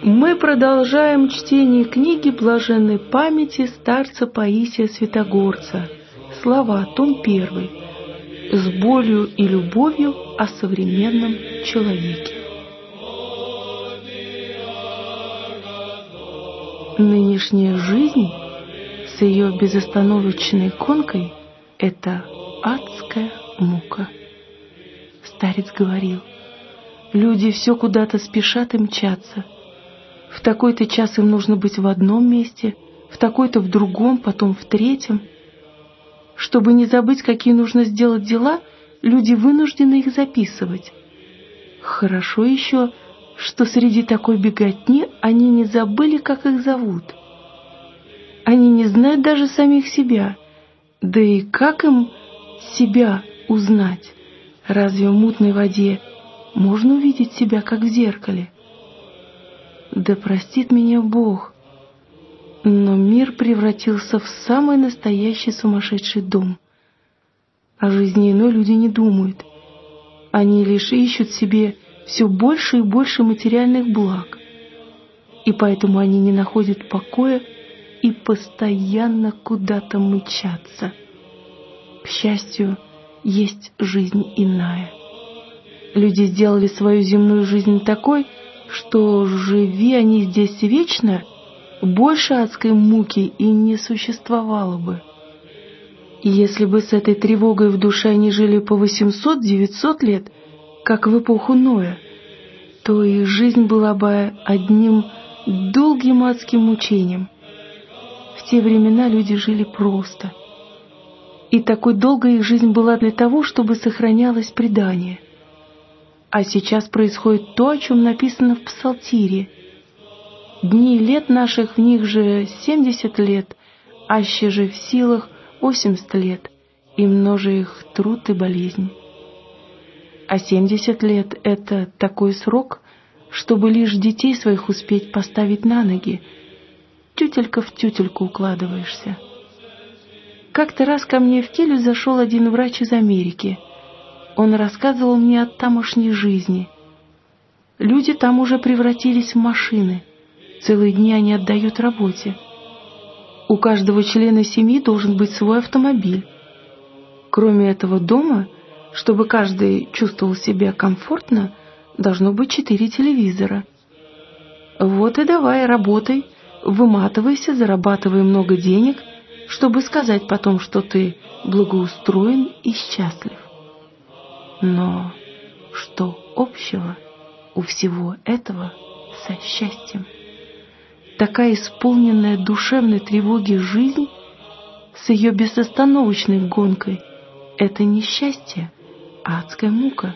Мы продолжаем чтение книги блаженной памяти старца Паисия Святогорца. Слова, том 1. С болью и любовью о современном человеке. Нынешняя жизнь с ее безостановочной гонкой — это адская мука. Старец говорил: люди все куда-то спешат и мчатся. В такой-то час им нужно быть в одном месте, в такой-то в другом, потом в третьем. Чтобы не забыть, какие нужно сделать дела, люди вынуждены их записывать. Хорошо еще, что среди такой беготни они не забыли, как их зовут. Они не знают даже самих себя. Да и как им себя узнать? Разве в мутной воде можно увидеть себя, как в зеркале? Да простит меня Бог, но мир превратился в самый настоящий сумасшедший дом. О жизни иной люди не думают. Они лишь ищут себе все больше и больше материальных благ. И поэтому они не находят покоя и постоянно куда-то мчатся. К счастью, есть жизнь иная. Люди сделали свою земную жизнь такой, что, живи они здесь вечно, больше адской муки и не существовало бы. И если бы с этой тревогой в душе они жили по 800-900 лет, как в эпоху Ноя, то их жизнь была бы одним долгим адским мучением. В те времена люди жили просто. И такой долгой их жизнь была для того, чтобы сохранялось предание. А сейчас происходит то, о чем написано в Псалтире. Дни лет наших в них же 70 лет, аще же в силах 80 лет, и множе их труд и болезнь. А 70 лет — это такой срок, чтобы лишь детей своих успеть поставить на ноги. Тютелька в тютельку укладываешься. Как-то раз ко мне в келью зашел один врач из Америки. Он рассказывал мне о тамошней жизни. Люди там уже превратились в машины. Целые дни они отдают работе. У каждого члена семьи должен быть свой автомобиль. Кроме этого, дома, чтобы каждый чувствовал себя комфортно, должно быть 4 телевизора. Вот и давай, работай, выматывайся, зарабатывай много денег, чтобы сказать потом, что ты благоустроен и счастлив. Но что общего у всего этого со счастьем? Такая исполненная душевной тревоги жизнь с ее безостановочной гонкой — это не счастье, а адская мука.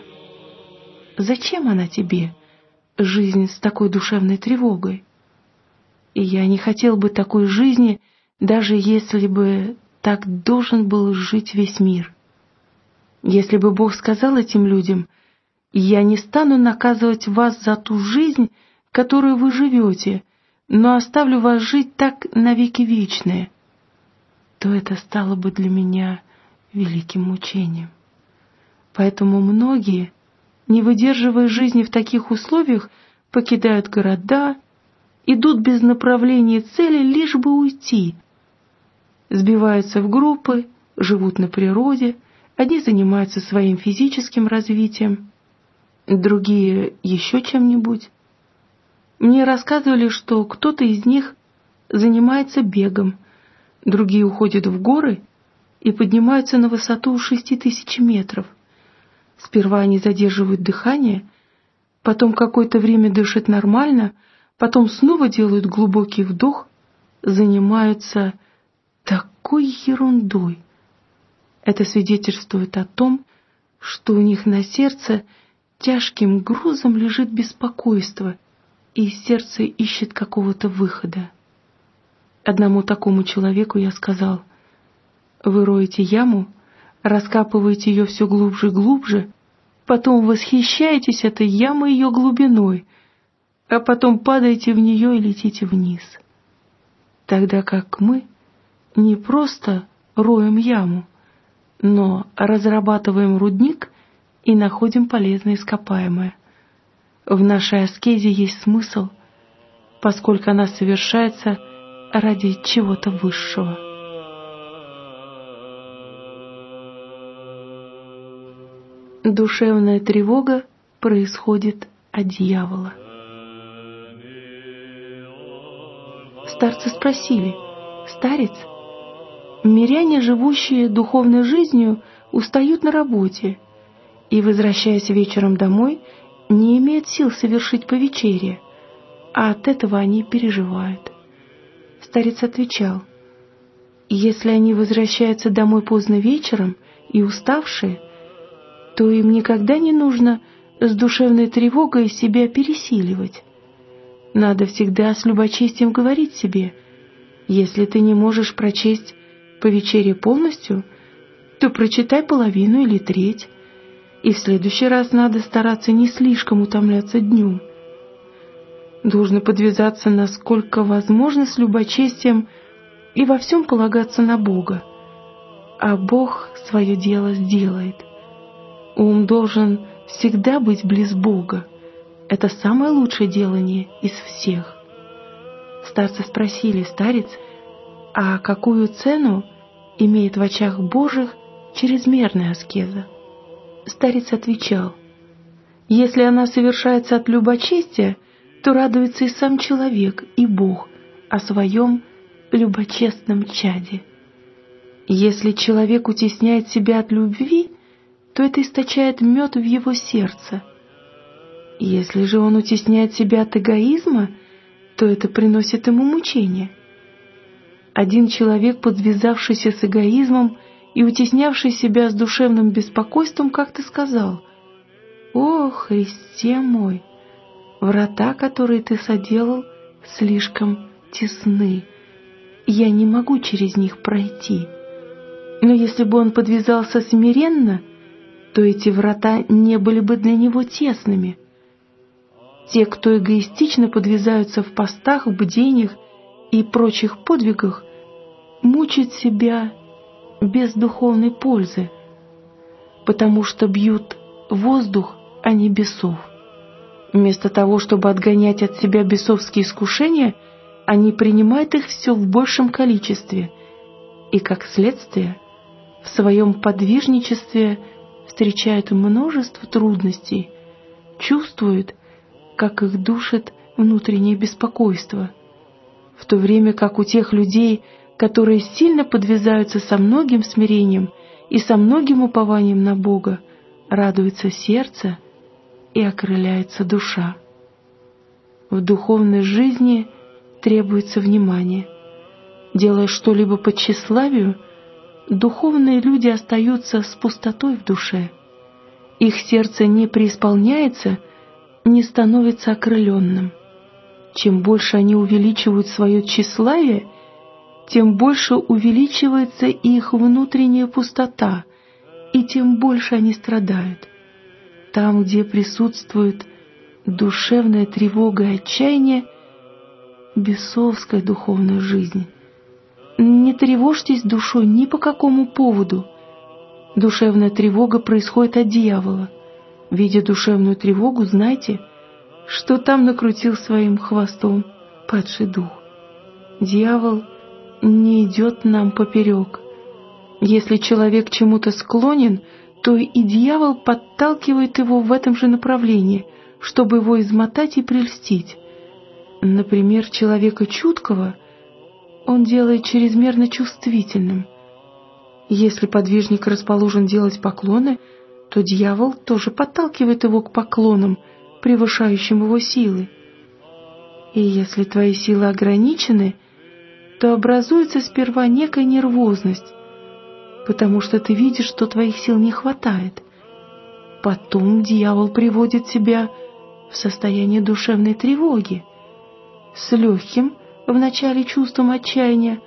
Зачем она тебе, жизнь с такой душевной тревогой? И я не хотел бы такой жизни, даже если бы так должен был жить весь мир. Если бы Бог сказал этим людям: «Я не стану наказывать вас за ту жизнь, которую вы живете, но оставлю вас жить так навеки вечные», то это стало бы для меня великим мучением. Поэтому многие, не выдерживая жизни в таких условиях, покидают города, идут без направления и цели, лишь бы уйти. Сбиваются в группы, живут на природе. Одни занимаются своим физическим развитием, другие еще чем-нибудь. Мне рассказывали, что кто-то из них занимается бегом, другие уходят в горы и поднимаются на высоту 6000 метров. Сперва они задерживают дыхание, потом какое-то время дышат нормально, потом снова делают глубокий вдох, занимаются такой ерундой. Это свидетельствует о том, что у них на сердце тяжким грузом лежит беспокойство, и сердце ищет какого-то выхода. Одному такому человеку я сказал: вы роете яму, раскапываете ее все глубже и глубже, потом восхищаетесь этой ямой и ее глубиной, а потом падаете в нее и летите вниз. Тогда как мы не просто роем яму, но разрабатываем рудник и находим полезное ископаемое. В нашей аскезе есть смысл. поскольку она совершается ради чего-то высшего. Душевная тревога происходит от дьявола. Старцы спросили: «Старец, миряне, живущие духовной жизнью, устают на работе и, возвращаясь вечером домой, не имеют сил совершить повечерие, а от этого они переживают». Старец отвечал: «Если они возвращаются домой поздно вечером и уставшие, то им никогда не нужно с душевной тревогой себя пересиливать. Надо всегда с любочестием говорить себе: если ты не можешь прочесть повечерие полностью, то прочитай половину или треть, и в следующий раз надо стараться не слишком утомляться днем. Должно подвязаться, насколько возможно, с любочестием и во всем полагаться на Бога, а Бог свое дело сделает. Ум должен всегда быть близ Бога. Это самое лучшее делание из всех». Старцы спросили: «Старец, а какую цену имеет в очах Божьих чрезмерная аскеза?» Старец отвечал: «Если она совершается от любочестия, то радуется и сам человек, и Бог о своем любочестном чаде. Если человек утесняет себя от любви, то это источает мед в его сердце. Если же он утесняет себя от эгоизма, то это приносит ему мучения. Один человек, подвязавшийся с эгоизмом и утеснявший себя с душевным беспокойством, как-то сказал: «О, Христе мой, врата, которые ты соделал, слишком тесны, я не могу через них пройти». Но если бы он подвязался смиренно, то эти врата не были бы для него тесными. Те, кто эгоистично подвязаются в постах, в бдениях и прочих подвигах, мучают себя без духовной пользы, потому что бьют воздух, а не бесов. Вместо того, чтобы отгонять от себя бесовские искушения, они принимают их все в большем количестве и, как следствие, в своем подвижничестве встречают множество трудностей, чувствуют, как их душит внутреннее беспокойство, в то время как у тех людей, которые сильно подвязаются со многим смирением и со многим упованием на Бога, радуется сердце и окрыляется душа. В духовной жизни требуется внимание. Делая что-либо по тщеславию, духовные люди остаются с пустотой в душе. Их сердце не преисполняется, не становится окрыленным. Чем больше они увеличивают свое тщеславие, тем больше увеличивается их внутренняя пустота, и тем больше они страдают. Там, где присутствует душевная тревога и отчаяние, бесовская духовная жизнь. Не тревожьтесь душой ни по какому поводу. Душевная тревога происходит от дьявола. Видя душевную тревогу, знайте, что там накрутил своим хвостом падший дух. Дьявол не идет нам поперек. Если человек чему-то склонен, то и дьявол подталкивает его в этом же направлении, чтобы его измотать и прельстить. Например, человека чуткого он делает чрезмерно чувствительным. Если подвижник расположен делать поклоны, то дьявол тоже подталкивает его к поклонам, превышающим его силы. И если твои силы ограничены, то образуется сперва некая нервозность, потому что ты видишь, что твоих сил не хватает. Потом дьявол приводит тебя в состояние душевной тревоги, с легким вначале чувством отчаяния,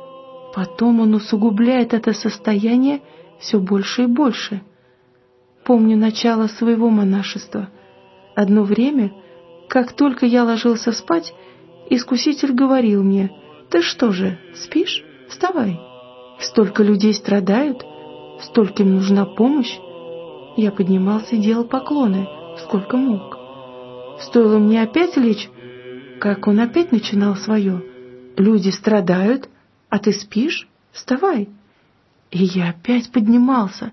потом он усугубляет это состояние все больше и больше. Помню начало своего монашества. Одно время, как только я ложился спать, искуситель говорил мне: «Ты что же, спишь? Вставай! Столько людей страдают, стольким нужна помощь». Я поднимался и делал поклоны, сколько мог. Стоило мне опять лечь, как он опять начинал свое: «Люди страдают, а ты спишь? Вставай!» И я опять поднимался.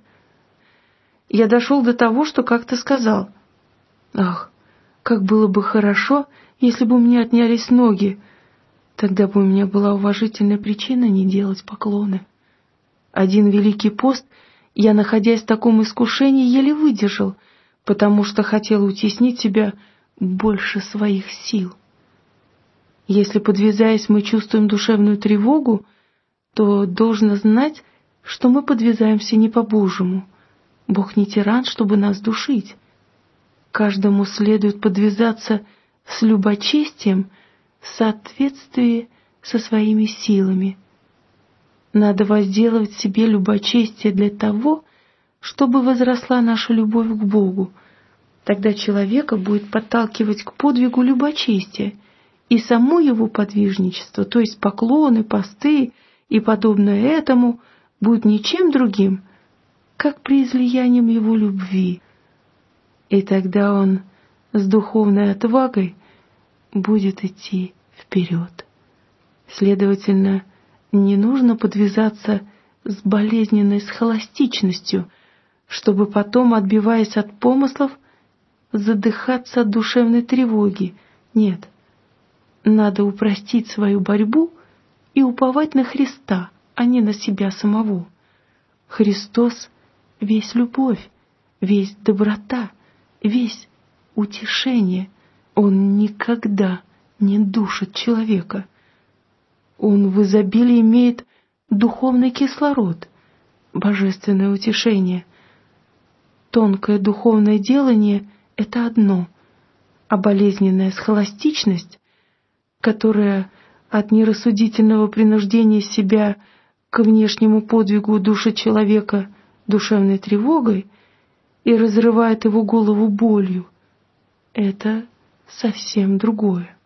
Я дошел до того, что как-то сказал: «Ах, как было бы хорошо, если бы у меня отнялись ноги, тогда бы у меня была уважительная причина не делать поклоны». Один Великий пост я, находясь в таком искушении, еле выдержал, потому что хотел утеснить себя больше своих сил. Если, подвязаясь, мы чувствуем душевную тревогу, то должно знать, что мы подвязаемся не по-божьему. Бог не тиран, чтобы нас душить. Каждому следует подвязаться с любочестием в соответствии со своими силами. Надо возделывать в себе любочестие для того, чтобы возросла наша любовь к Богу. Тогда человека будет подталкивать к подвигу любочестия, и само его подвижничество, то есть поклоны, посты и подобное этому, будет ничем другим, как преизлиянием его любви. И тогда он с духовной отвагой будет идти вперед. Следовательно, не нужно подвязаться с болезненной схоластичностью, чтобы потом, отбиваясь от помыслов, задыхаться от душевной тревоги. Нет, надо упростить свою борьбу и уповать на Христа, а не на себя самого. Христос — весь любовь, весь доброта, весь утешение. Он никогда не душит человека. Он в изобилии имеет духовный кислород, божественное утешение. Тонкое духовное делание — это одно, а болезненная схоластичность, которая от нерассудительного принуждения себя к внешнему подвигу душит человека душевной тревогой и разрывает его голову болью, это совсем другое.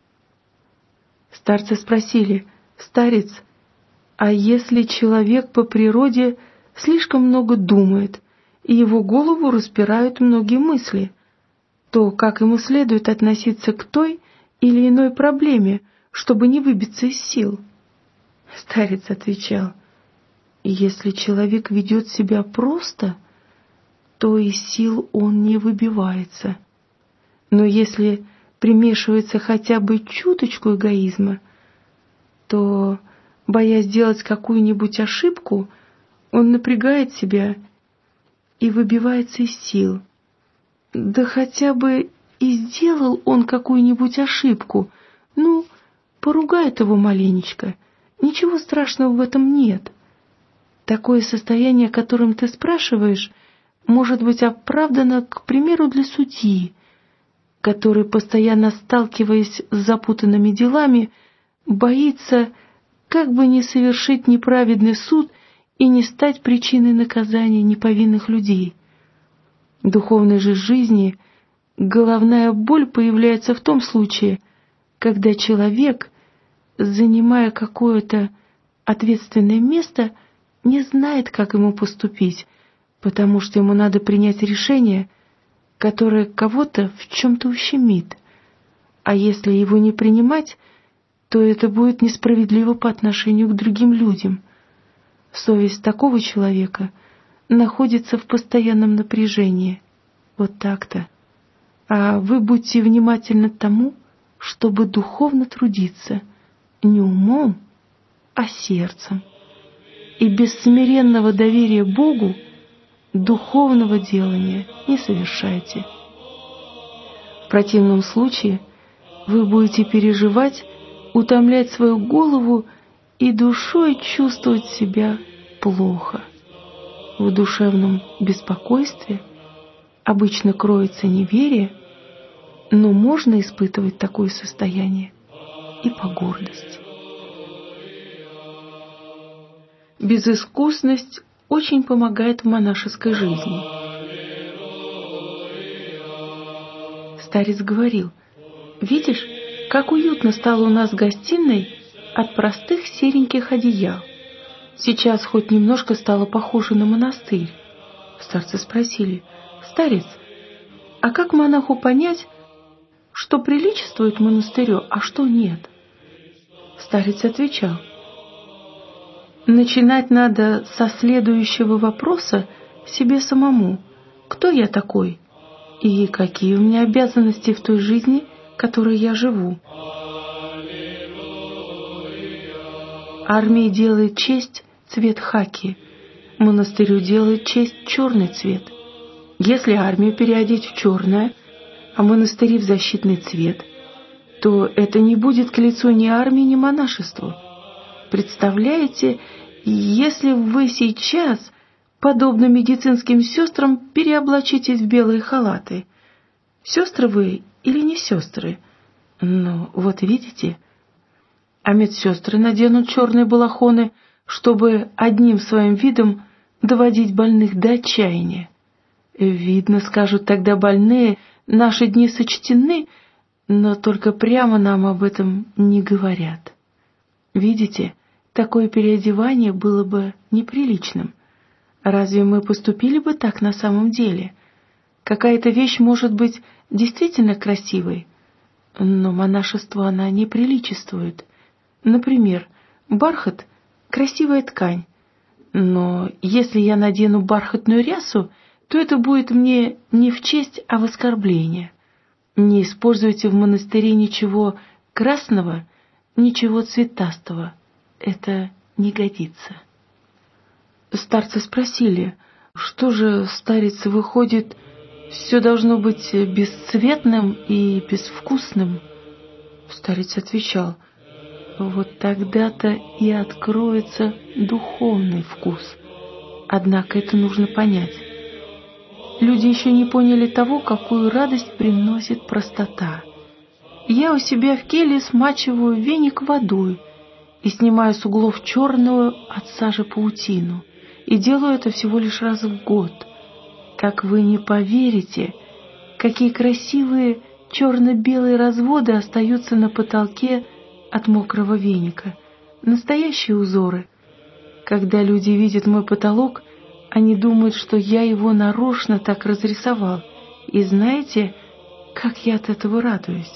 Старцы спросили: «Старец, а если человек по природе слишком много думает, и его голову распирают многие мысли, то как ему следует относиться к той или иной проблеме, чтобы не выбиться из сил?» Старец отвечал: «Если человек ведет себя просто, то из сил он не выбивается. Но если примешивается хотя бы чуточку эгоизма, то, боясь сделать какую-нибудь ошибку, он напрягает себя и выбивается из сил. Да хотя бы и сделал он какую-нибудь ошибку, поругает его маленечко, ничего страшного в этом нет. Такое состояние, о котором ты спрашиваешь, может быть оправдано, к примеру, для судьи, который, постоянно сталкиваясь с запутанными делами, боится, как бы не совершить неправедный суд и не стать причиной наказания неповинных людей. В духовной же жизни головная боль появляется в том случае, когда человек, занимая какое-то ответственное место, не знает, как ему поступить, потому что ему надо принять решение, которое кого-то в чем-то ущемит. А если его не принимать, то это будет несправедливо по отношению к другим людям. Совесть такого человека находится в постоянном напряжении. Вот так-то. А вы будьте внимательны тому, чтобы духовно трудиться, не умом, а сердцем. И без смиренного доверия Богу духовного делания не совершайте. В противном случае вы будете переживать, утомлять свою голову и душой чувствовать себя плохо. В душевном беспокойстве обычно кроется неверие, но можно испытывать такое состояние и по гордости. Безыскусность очень помогает в монашеской жизни. Старец говорил: «Видишь, как уютно стало у нас в гостиной от простых сереньких одеял. Сейчас хоть немножко стало похоже на монастырь». Старцы спросили: «Старец, а как монаху понять, что приличествует монастырю, а что нет. Старец отвечал: начинать надо со следующего вопроса себе самому. Кто я такой? И какие у меня обязанности в той жизни, которой я живу? Армии делает честь цвет хаки, монастырю делает честь черный цвет. Если армию переодеть в черное, а монастыри в защитный цвет, то это не будет к лицу ни армии, ни монашеству. Представляете, если вы сейчас, подобно медицинским сестрам, переоблачитесь в белые халаты? Сестры вы или не сестры? Ну, вот видите. А медсестры наденут черные балахоны, чтобы одним своим видом доводить больных до отчаяния. Видно, скажут тогда больные, наши дни сочтены, но только прямо нам об этом не говорят. Видите, такое переодевание было бы неприличным. Разве мы поступили бы так на самом деле? Какая-то вещь может быть действительно красивой, но монашеству она не приличествует. Например, бархат — красивая ткань, но если я надену бархатную рясу, то это будет мне не в честь, а в оскорбление. Не используйте в монастыре ничего красного, ничего цветастого. Это не годится. Старцы спросили: что же, старец, выходит, все должно быть бесцветным и безвкусным? Старец отвечал: вот тогда-то и откроется духовный вкус. Однако это нужно понять. Люди еще не поняли того, какую радость приносит простота. Я у себя в келье смачиваю веник водой и снимаю с углов черную от сажи паутину, и делаю это всего лишь раз в год. Как вы не поверите, какие красивые черно-белые разводы остаются на потолке от мокрого веника. Настоящие узоры. Когда люди видят мой потолок, они думают, что я его нарочно так разрисовал. И знаете, как я от этого радуюсь?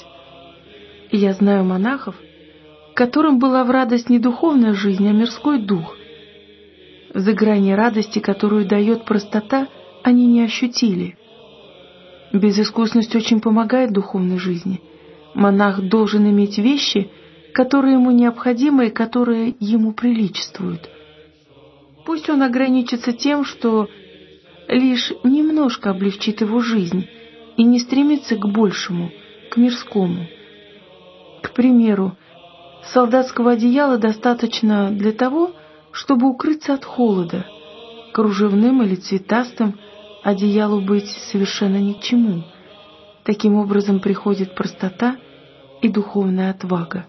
Я знаю монахов, которым была в радость не духовная жизнь, а мирской дух. За грани радости, которую дает простота, они не ощутили. Безыскусность очень помогает духовной жизни. Монах должен иметь вещи, которые ему необходимы и которые ему приличествуют. Пусть он ограничится тем, что лишь немножко облегчит его жизнь, и не стремится к большему, к мирскому. К примеру, солдатского одеяла достаточно для того, чтобы укрыться от холода. Кружевным или цветастым одеялу быть совершенно ни к чему. Таким образом приходит простота и духовная отвага.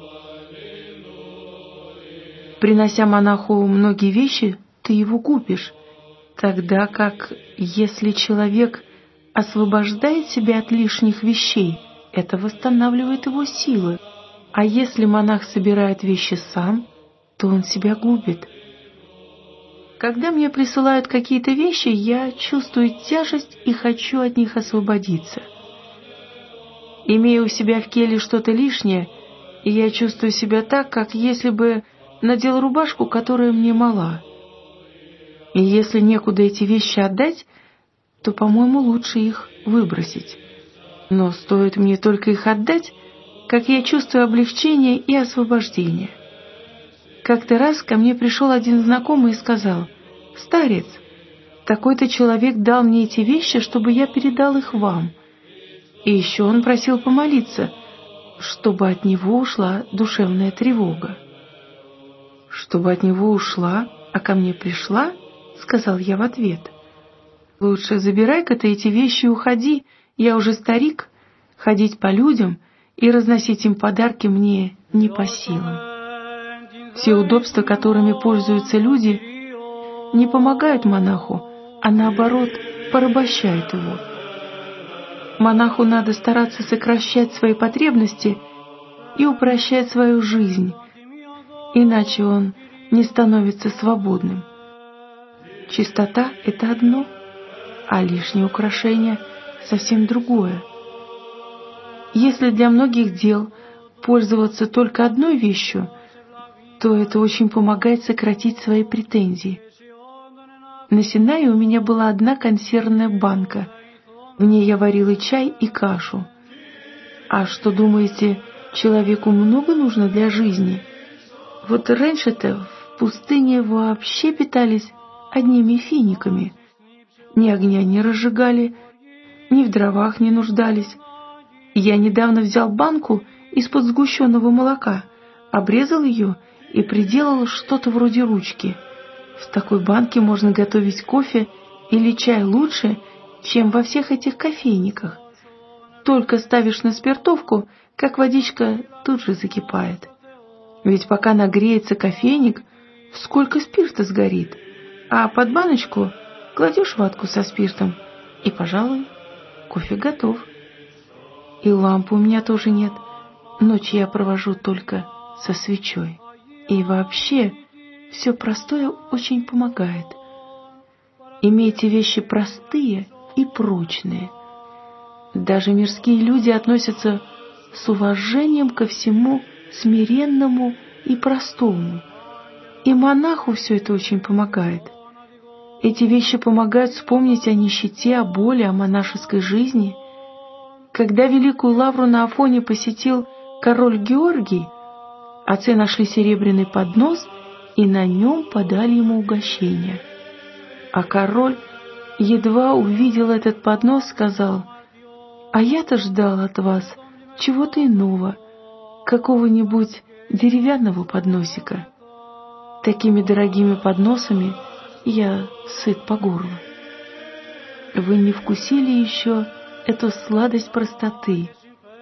Принося монаху многие вещи, ты его купишь, тогда как, если человек освобождает себя от лишних вещей, это восстанавливает его силы, а если монах собирает вещи сам, то он себя губит. Когда мне присылают какие-то вещи, я чувствую тяжесть и хочу от них освободиться. Имея у себя в келье что-то лишнее, я чувствую себя так, как если бы надел рубашку, которая мне мала. И если некуда эти вещи отдать, то, по-моему, лучше их выбросить. Но стоит мне только их отдать, как я чувствую облегчение и освобождение. Как-то раз ко мне пришел один знакомый и сказал: «Старец, такой-то человек дал мне эти вещи, чтобы я передал их вам. И еще он просил помолиться, чтобы от него ушла душевная тревога». «Чтобы от него ушла, а ко мне пришла?» — сказал я в ответ. «Лучше забирай-ка ты эти вещи и уходи, я уже старик, ходить по людям и разносить им подарки мне не по силам». Все удобства, которыми пользуются люди, не помогают монаху, а наоборот порабощают его. Монаху надо стараться сокращать свои потребности и упрощать свою жизнь, иначе он не становится свободным. Чистота — это одно, а лишнее украшение — совсем другое. Если для многих дел пользоваться только одной вещью, то это очень помогает сократить свои претензии. На Синае у меня была одна консервная банка. В ней я варила чай и кашу. А что, думаете, человеку много нужно для жизни? Вот раньше-то в пустыне вообще питались одними финиками. Ни огня не разжигали, ни в дровах не нуждались. Я недавно взял банку из-под сгущенного молока, обрезал ее и приделал что-то вроде ручки. В такой банке можно готовить кофе или чай лучше, чем во всех этих кофейниках. Только ставишь на спиртовку, как водичка тут же закипает. Ведь пока нагреется кофейник, сколько спирта сгорит, а под баночку кладешь ватку со спиртом, и, пожалуй, кофе готов. И лампы у меня тоже нет. Ночь я провожу только со свечой. И вообще, все простое очень помогает. Имейте вещи простые и прочные. Даже мирские люди относятся с уважением ко всему смиренному и простому. И монаху все это очень помогает. Эти вещи помогают вспомнить о нищете, о боли, о монашеской жизни. Когда Великую Лавру на Афоне посетил король Георгий, отцы нашли серебряный поднос и на нем подали ему угощение. А король, едва увидел этот поднос, сказал: «А я-то ждал от вас чего-то иного, какого-нибудь деревянного подносика. Такими дорогими подносами я сыт по горло». Вы не вкусили еще эту сладость простоты.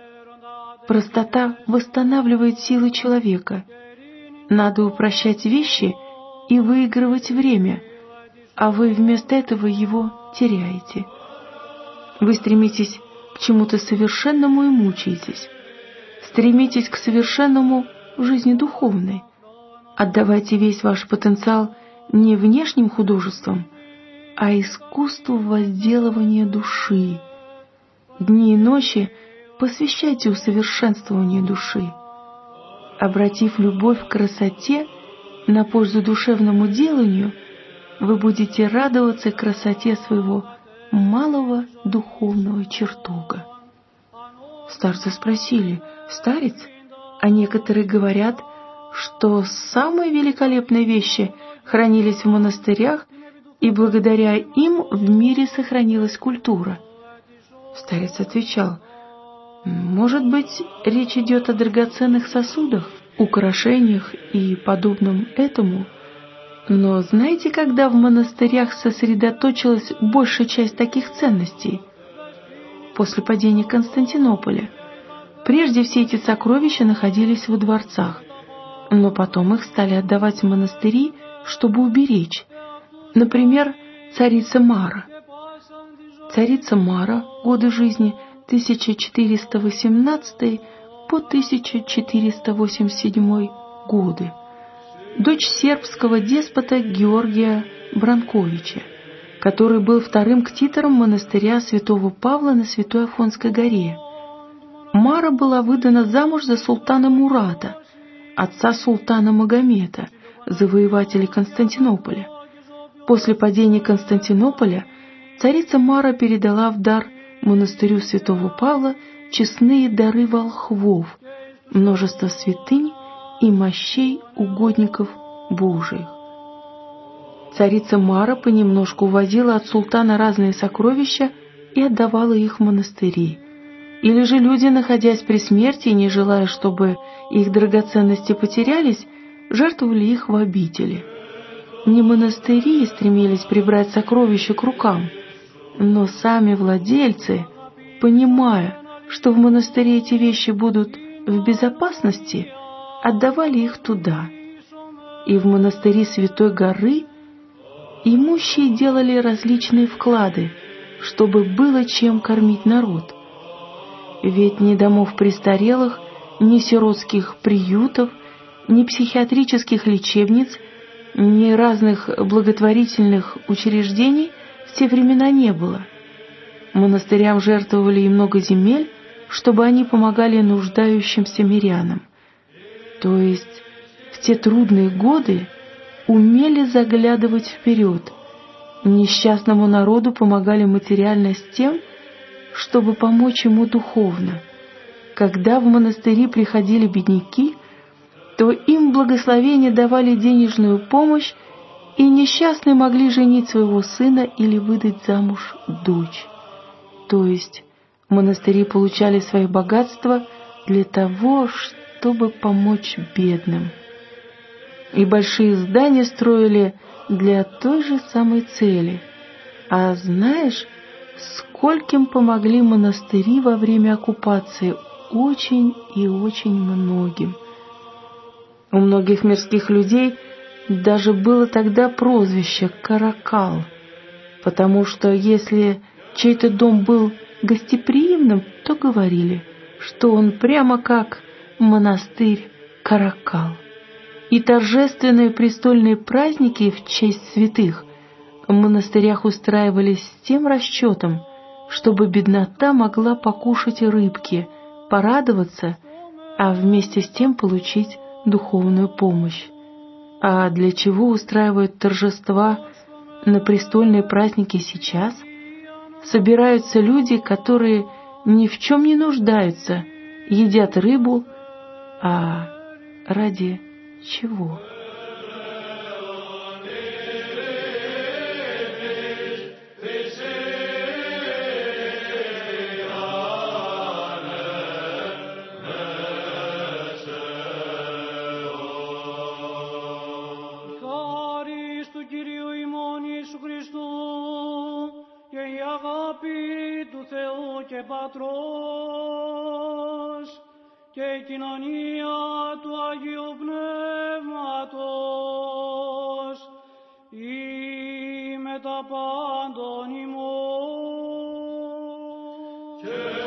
Простота восстанавливает силы человека. Надо упрощать вещи и выигрывать время, а вы вместо этого его теряете. Вы стремитесь к чему-то совершенному и мучаетесь. Стремитесь к совершенному в жизни духовной. Отдавайте весь ваш потенциал не внешним художествам, а искусству возделывания души. Дни и ночи посвящайте усовершенствованию души. Обратив любовь к красоте на пользу душевному деланию, вы будете радоваться красоте своего малого духовного чертога. Старцы спросили: «Старец, а некоторые говорят, что самые великолепные вещи хранились в монастырях, и благодаря им в мире сохранилась культура». Старец отвечал: «Может быть, речь идет о драгоценных сосудах, украшениях и подобном этому. Но знаете, когда в монастырях сосредоточилась большая часть таких ценностей? После падения Константинополя. Прежде все эти сокровища находились во дворцах, но потом их стали отдавать в монастыри, чтобы уберечь. Например, царица Мара. Царица Мара, годы жизни 1418 по 1487 годы, дочь сербского деспота Георгия Бранковича, который был вторым ктитором монастыря святого Павла на Святой Афонской горе. Мара была выдана замуж за султана Мурата, отца султана Магомета, завоевателя Константинополя. После падения Константинополя царица Мара передала в дар монастырю святого Павла честные дары волхвов, множество святынь и мощей угодников Божиих. Царица Мара понемножку увозила от султана разные сокровища и отдавала их в монастыри. Или же люди, находясь при смерти и не желая, чтобы их драгоценности потерялись, жертвовали их в обители. Не монастыри стремились прибрать сокровища к рукам, но сами владельцы, понимая, что в монастыре эти вещи будут в безопасности, отдавали их туда. И в монастыре Святой Горы имущие делали различные вклады, чтобы было чем кормить народ. Ведь ни домов престарелых, ни сиротских приютов, ни психиатрических лечебниц, ни разных благотворительных учреждений в те времена не было. Монастырям жертвовали и много земель, чтобы они помогали нуждающимся мирянам. То есть в те трудные годы умели заглядывать вперед. Несчастному народу помогали материально с тем, чтобы помочь ему духовно. Когда в монастыри приходили бедняки, то им благословение давали денежную помощь, и несчастные могли женить своего сына или выдать замуж дочь. То есть монастыри получали свои богатства для того, чтобы помочь бедным. И большие здания строили для той же самой цели. А знаешь, скольким помогли монастыри во время оккупации? Очень и очень многим. У многих мирских людей даже было тогда прозвище «каракал», потому что если чей-то дом был гостеприимным, то говорили, что он прямо как монастырь Каракал. И торжественные престольные праздники в честь святых в монастырях устраивались с тем расчетом, чтобы беднота могла покушать рыбки, порадоваться, а вместе с тем получить духовную помощь. А для чего устраивают торжества на престольные праздники сейчас? Собираются люди, которые ни в чем не нуждаются, едят рыбу, а ради чего? Πατρός και η κοινωνία του Αγίου Πνεύματος ή με τα πάντων ημών.